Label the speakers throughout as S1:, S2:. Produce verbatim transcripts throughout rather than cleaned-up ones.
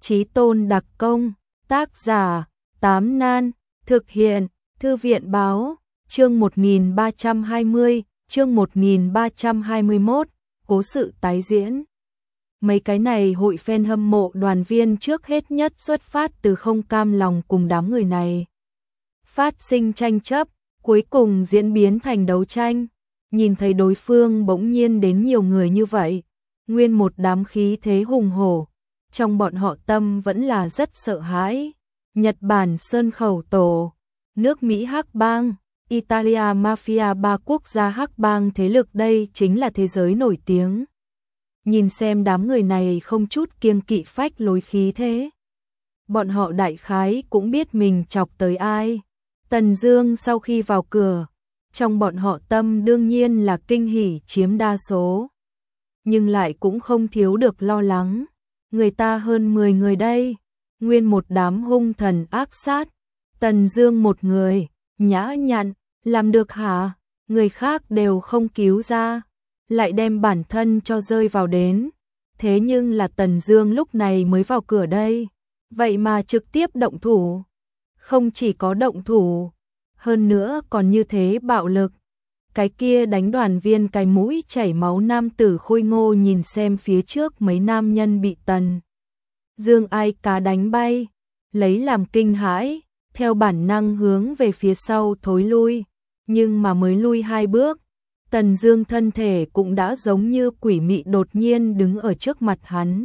S1: Chí tôn đặc công, tác giả, Tám Nan, thực hiện, Thư viện báo, chương một nghìn ba trăm hai mươi, chương một nghìn ba trăm hai mươi mốt, cố sự tái diễn. Mấy cái này hội fan hâm mộ đoàn viên trước hết nhất xuất phát từ không cam lòng cùng đám người này. Phát sinh tranh chấp, cuối cùng diễn biến thành đấu tranh. Nhìn thấy đối phương bỗng nhiên đến nhiều người như vậy, nguyên một đám khí thế hùng hổ, trong bọn họ tâm vẫn là rất sợ hãi. Nhật Bản Sơn Khẩu Tổ, nước Mỹ Hắc Bang, Italia Mafia, ba quốc gia Hắc Bang thế lực đây chính là thế giới nổi tiếng. Nhìn xem đám người này không chút kiêng kỵ phách lối khí thế. Bọn họ đại khái cũng biết mình chọc tới ai. Tần Dương sau khi vào cửa, trong bọn họ tâm đương nhiên là kinh hỉ chiếm đa số. Nhưng lại cũng không thiếu được lo lắng. Người ta hơn mười người đây, nguyên một đám hung thần ác sát. Tần Dương một người, nhã nhặn, làm được hả? Người khác đều không cứu ra, lại đem bản thân cho rơi vào đến. Thế nhưng là Tần Dương lúc này mới vào cửa đây, vậy mà trực tiếp động thủ. Không chỉ có động thủ, hơn nữa còn như thế bạo lực. Cái kia đánh đoàn viên cái mũi chảy máu nam tử khôi ngô nhìn xem phía trước mấy nam nhân bị Tần Dương ai cá đánh bay, lấy làm kinh hãi, theo bản năng hướng về phía sau thối lui, nhưng mà mới lui hai bước, Tần Dương thân thể cũng đã giống như quỷ mị đột nhiên đứng ở trước mặt hắn.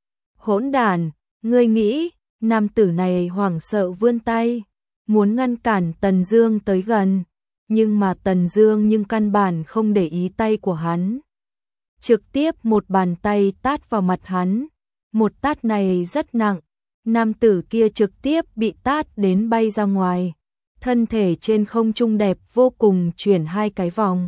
S1: Hỗn đản, ngươi nghĩ? Nam tử này hoảng sợ vươn tay, muốn ngăn cản Tần Dương tới gần, nhưng mà Tần Dương nhưng căn bản không để ý tay của hắn. Trực tiếp một bàn tay tát vào mặt hắn, một tát này rất nặng, nam tử kia trực tiếp bị tát đến bay ra ngoài, thân thể trên không trung đẹp vô cùng chuyển hai cái vòng.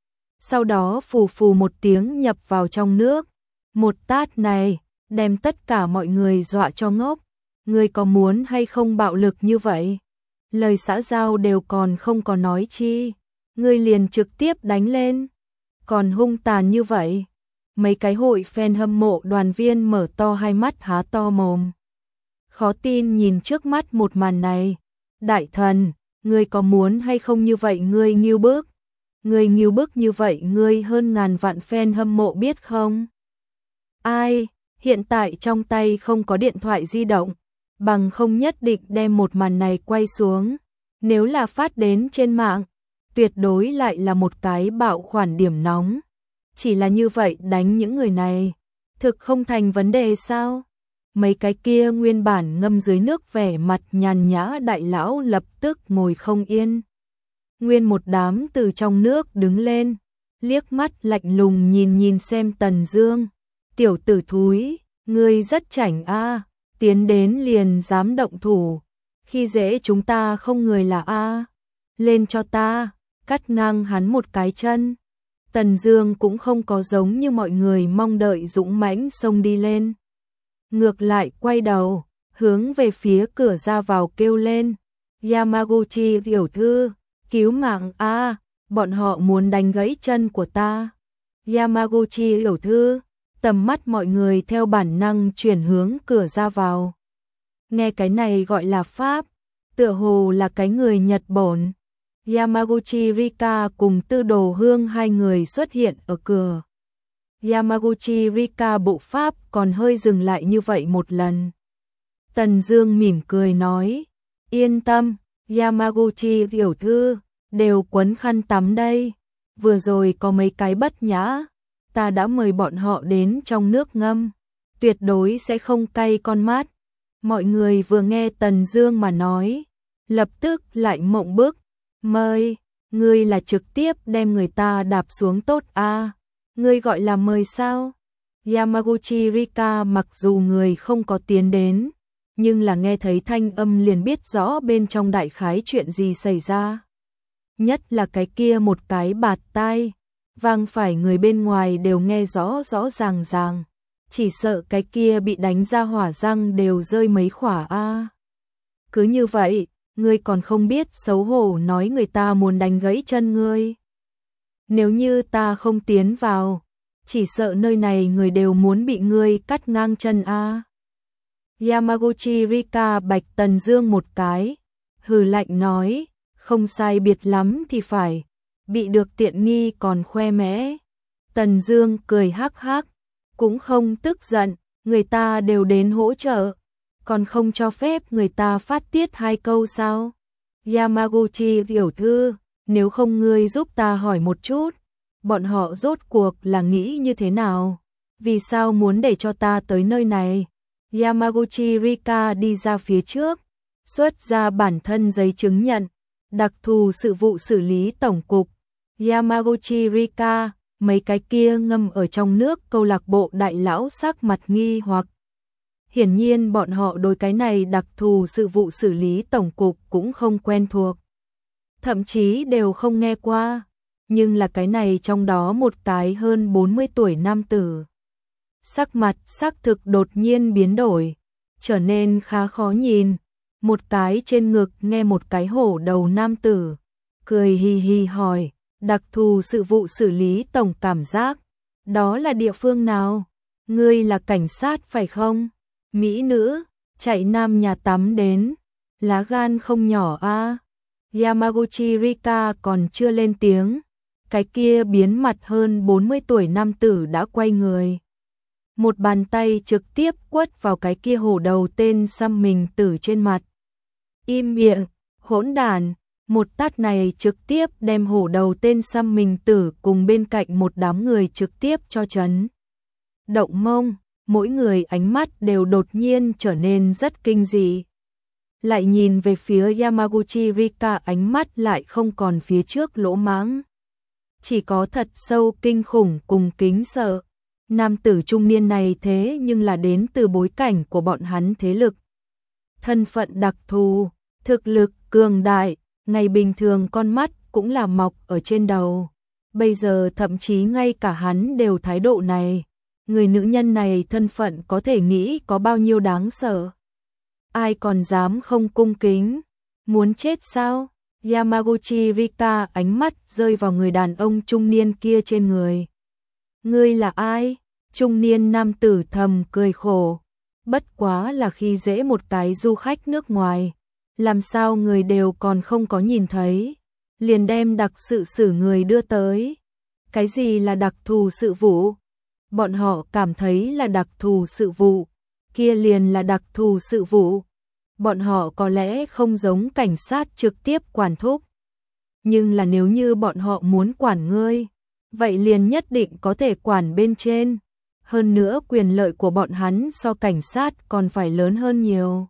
S1: Sau đó phù phù một tiếng nhập vào trong nước, một tát này đem tất cả mọi người dọa cho ngốc. Ngươi có muốn hay không bạo lực như vậy? Lời xã giao đều còn không có nói chi, ngươi liền trực tiếp đánh lên, còn hung tàn như vậy. Mấy cái hội fan hâm mộ đoàn viên mở to hai mắt há to mồm, khó tin nhìn trước mắt một màn này. Đại thần, ngươi có muốn hay không như vậy? Ngươi nghiêu bức, ngươi nghiêu bức như vậy ngươi hơn ngàn vạn fan hâm mộ biết không? Ai, hiện tại trong tay không có điện thoại di động, bằng không nhất định đem một màn này quay xuống. Nếu là phát đến trên mạng, tuyệt đối lại là một cái bạo khoản điểm nóng. Chỉ là như vậy đánh những người này, thực không thành vấn đề sao? Mấy cái kia nguyên bản ngâm dưới nước vẻ mặt nhàn nhã đại lão lập tức ngồi không yên. Nguyên một đám từ trong nước đứng lên, liếc mắt lạnh lùng nhìn nhìn xem Tần Dương. Tiểu tử thúi, ngươi rất chảnh a, tiến đến liền dám động thủ, khi dễ chúng ta không người là a. Lên cho ta, cắt ngang hắn một cái chân. Tần Dương cũng không có giống như mọi người mong đợi dũng mãnh xông đi lên. Ngược lại quay đầu, hướng về phía cửa ra vào kêu lên, Yamaguchi tiểu thư, cứu mạng a, bọn họ muốn đánh gãy chân của ta. Yamaguchi tiểu thư, tầm mắt mọi người theo bản năng chuyển hướng cửa ra vào. Nghe cái này gọi là Pháp, tựa hồ là cái người Nhật Bản. Yamaguchi Rika cùng Tư Đồ Hương hai người xuất hiện ở cửa. Yamaguchi Rika bộ pháp còn hơi dừng lại như vậy một lần. Tần Dương mỉm cười nói, yên tâm, Yamaguchi tiểu thư, đều quấn khăn tắm đây. Vừa rồi có mấy cái bất nhã, ta đã mời bọn họ đến trong nước ngâm, tuyệt đối sẽ không cay con mắt. Mọi người vừa nghe Tần Dương mà nói, lập tức lại mộng bức. Mời, ngươi là trực tiếp đem người ta đạp xuống tốt a, à? Ngươi gọi là mời sao? Yamaguchi Rika mặc dù người không có tiến đến, nhưng là nghe thấy thanh âm liền biết rõ bên trong đại khái chuyện gì xảy ra. Nhất là cái kia một cái bạt tai, vang phải người bên ngoài đều nghe rõ rõ ràng ràng, chỉ sợ cái kia bị đánh ra hỏa răng đều rơi mấy khỏa a. À. Cứ như vậy, ngươi còn không biết xấu hổ nói người ta muốn đánh gãy chân ngươi. Nếu như ta không tiến vào, chỉ sợ nơi này người đều muốn bị ngươi cắt ngang chân a. Yamaguchi Rika bạch Tần Dương một cái, hừ lạnh nói, không sai biệt lắm thì phải, bị được tiện nghi còn khoe mẽ. Tần Dương cười hắc hắc, cũng không tức giận, người ta đều đến hỗ trợ, còn không cho phép người ta phát tiết hai câu sao? Yamaguchi tiểu thư, nếu không ngươi giúp ta hỏi một chút, bọn họ rốt cuộc là nghĩ như thế nào? Vì sao muốn để cho ta tới nơi này? Yamaguchi Rika đi ra phía trước, xuất ra bản thân giấy chứng nhận, đặc thù sự vụ xử lý tổng cục. Yamaguchi Rika, mấy cái kia ngâm ở trong nước câu lạc bộ đại lão sắc mặt nghi hoặc. Hiển nhiên bọn họ đối cái này đặc thù sự vụ xử lý tổng cục cũng không quen thuộc. Thậm chí đều không nghe qua, nhưng là cái này trong đó một cái hơn bốn mươi tuổi nam tử. Sắc mặt xác thực đột nhiên biến đổi, trở nên khá khó nhìn, một cái trên ngực nghe một cái hổ đầu nam tử, cười hì hì hỏi, đặc thù sự vụ xử lý tổng cảm giác, đó là địa phương nào? Ngươi là cảnh sát phải không? Mỹ nữ, chạy nam nhà tắm đến, lá gan không nhỏ a. À? Yamaguchi Rika còn chưa lên tiếng, cái kia biến mặt hơn bốn mươi tuổi nam tử đã quay người. Một bàn tay trực tiếp quất vào cái kia hổ đầu tên xăm mình tử trên mặt. Im miệng, hỗn đản, một tát này trực tiếp đem hổ đầu tên xăm mình tử cùng bên cạnh một đám người trực tiếp cho chấn. Động mông, mỗi người ánh mắt đều đột nhiên trở nên rất kinh dị. Lại nhìn về phía Yamaguchi Rika, ánh mắt lại không còn phía trước lỗ mãng, chỉ có thật sâu kinh khủng cùng kính sợ. Nam tử trung niên này thế nhưng là đến từ bối cảnh của bọn hắn thế lực, thân phận đặc thù, thực lực cường đại, ngày bình thường con mắt cũng là mọc ở trên đầu. Bây giờ thậm chí ngay cả hắn đều thái độ này. Người nữ nhân này thân phận có thể nghĩ có bao nhiêu đáng sợ. Ai còn dám không cung kính? Muốn chết sao? Yamaguchi Rika ánh mắt rơi vào người đàn ông trung niên kia trên người. Ngươi là ai? Trung niên nam tử thầm cười khổ. Bất quá là khi dễ một cái du khách nước ngoài. Làm sao người đều còn không có nhìn thấy. Liền đem đặc sự xử người đưa tới. Cái gì là đặc thù sự vụ? Bọn họ cảm thấy là đặc thù sự vụ. Kia liền là đặc thù sự vụ. Bọn họ có lẽ không giống cảnh sát trực tiếp quản thúc. Nhưng là nếu như bọn họ muốn quản ngươi, vậy liền nhất định có thể quản bên trên. Hơn nữa quyền lợi của bọn hắn so cảnh sát còn phải lớn hơn nhiều.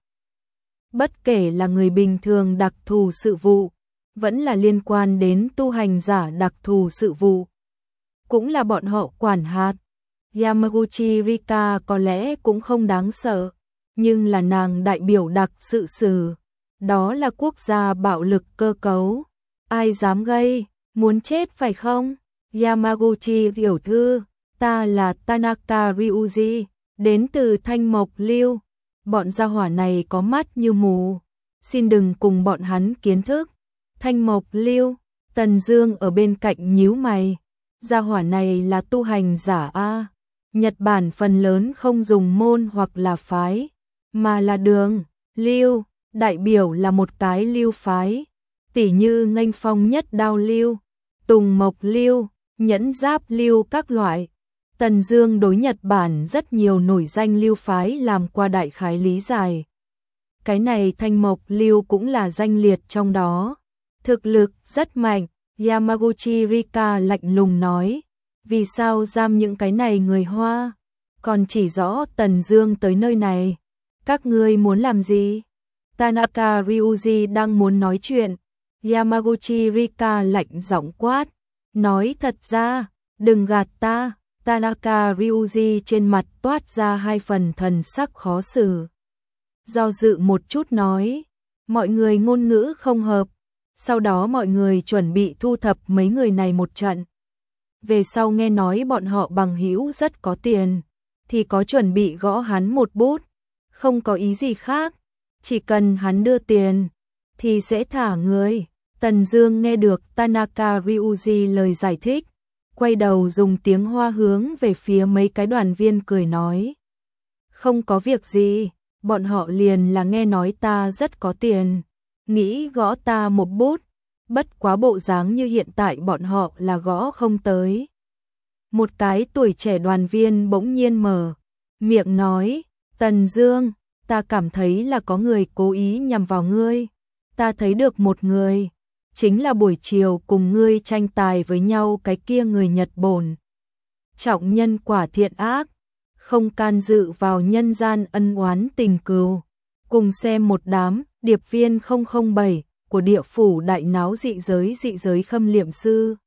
S1: Bất kể là người bình thường đặc thù sự vụ, vẫn là liên quan đến tu hành giả đặc thù sự vụ, cũng là bọn họ quản hạt. Yamaguchi Rika có lẽ cũng không đáng sợ, nhưng là nàng đại biểu đặc sự xử, đó là quốc gia bạo lực cơ cấu. Ai dám gây, muốn chết phải không? Yamaguchi tiểu thư, ta là Tanaka Ryuji, đến từ Thanh Mộc Lưu. Bọn gia hỏa này có mắt như mù, xin đừng cùng bọn hắn kiến thức. Thanh Mộc Lưu, Tần Dương ở bên cạnh nhíu mày, gia hỏa này là tu hành giả a. Nhật Bản phần lớn không dùng môn hoặc là phái, mà là đường. Lưu, đại biểu là một cái lưu phái, tỉ như Nghênh Phong Nhất Đao Lưu, Tùng Mộc Lưu, Nhẫn Giáp Lưu các loại. Tần Dương đối Nhật Bản rất nhiều nổi danh lưu phái làm qua đại khái lý giải. Cái này Thanh Mộc Lưu cũng là danh liệt trong đó. Thực lực rất mạnh, Yamaguchi Rika lạnh lùng nói. Vì sao giam những cái này người Hoa? Còn chỉ rõ Tần Dương tới nơi này. Các ngươi muốn làm gì? Tanaka Ryuji đang muốn nói chuyện. Yamaguchi Rika lạnh giọng quát. Nói thật ra, đừng gạt ta. Tanaka Ryuji trên mặt toát ra hai phần thần sắc khó xử. Do dự một chút nói. Mọi người ngôn ngữ không hợp. Sau đó mọi người chuẩn bị thu thập mấy người này một trận. Về sau nghe nói bọn họ bằng hữu rất có tiền, thì có chuẩn bị gõ hắn một bút, không có ý gì khác, chỉ cần hắn đưa tiền, thì sẽ thả người. Tần Dương nghe được Tanaka Ryuji lời giải thích, quay đầu dùng tiếng Hoa hướng về phía mấy cái đoàn viên cười nói. Không có việc gì, bọn họ liền là nghe nói ta rất có tiền, nghĩ gõ ta một bút, bất quá bộ dáng như hiện tại bọn họ là gõ không tới. Một cái tuổi trẻ đoàn viên bỗng nhiên mở miệng nói, Tần Dương, ta cảm thấy là có người cố ý nhằm vào ngươi, ta thấy được một người, chính là buổi chiều cùng ngươi tranh tài với nhau cái kia người Nhật Bổn. Trọng nhân quả thiện ác, không can dự vào nhân gian ân oán tình cừu, cùng xem một đám điệp viên không không bảy của địa phủ đại náo dị giới dị giới khâm liệm sư.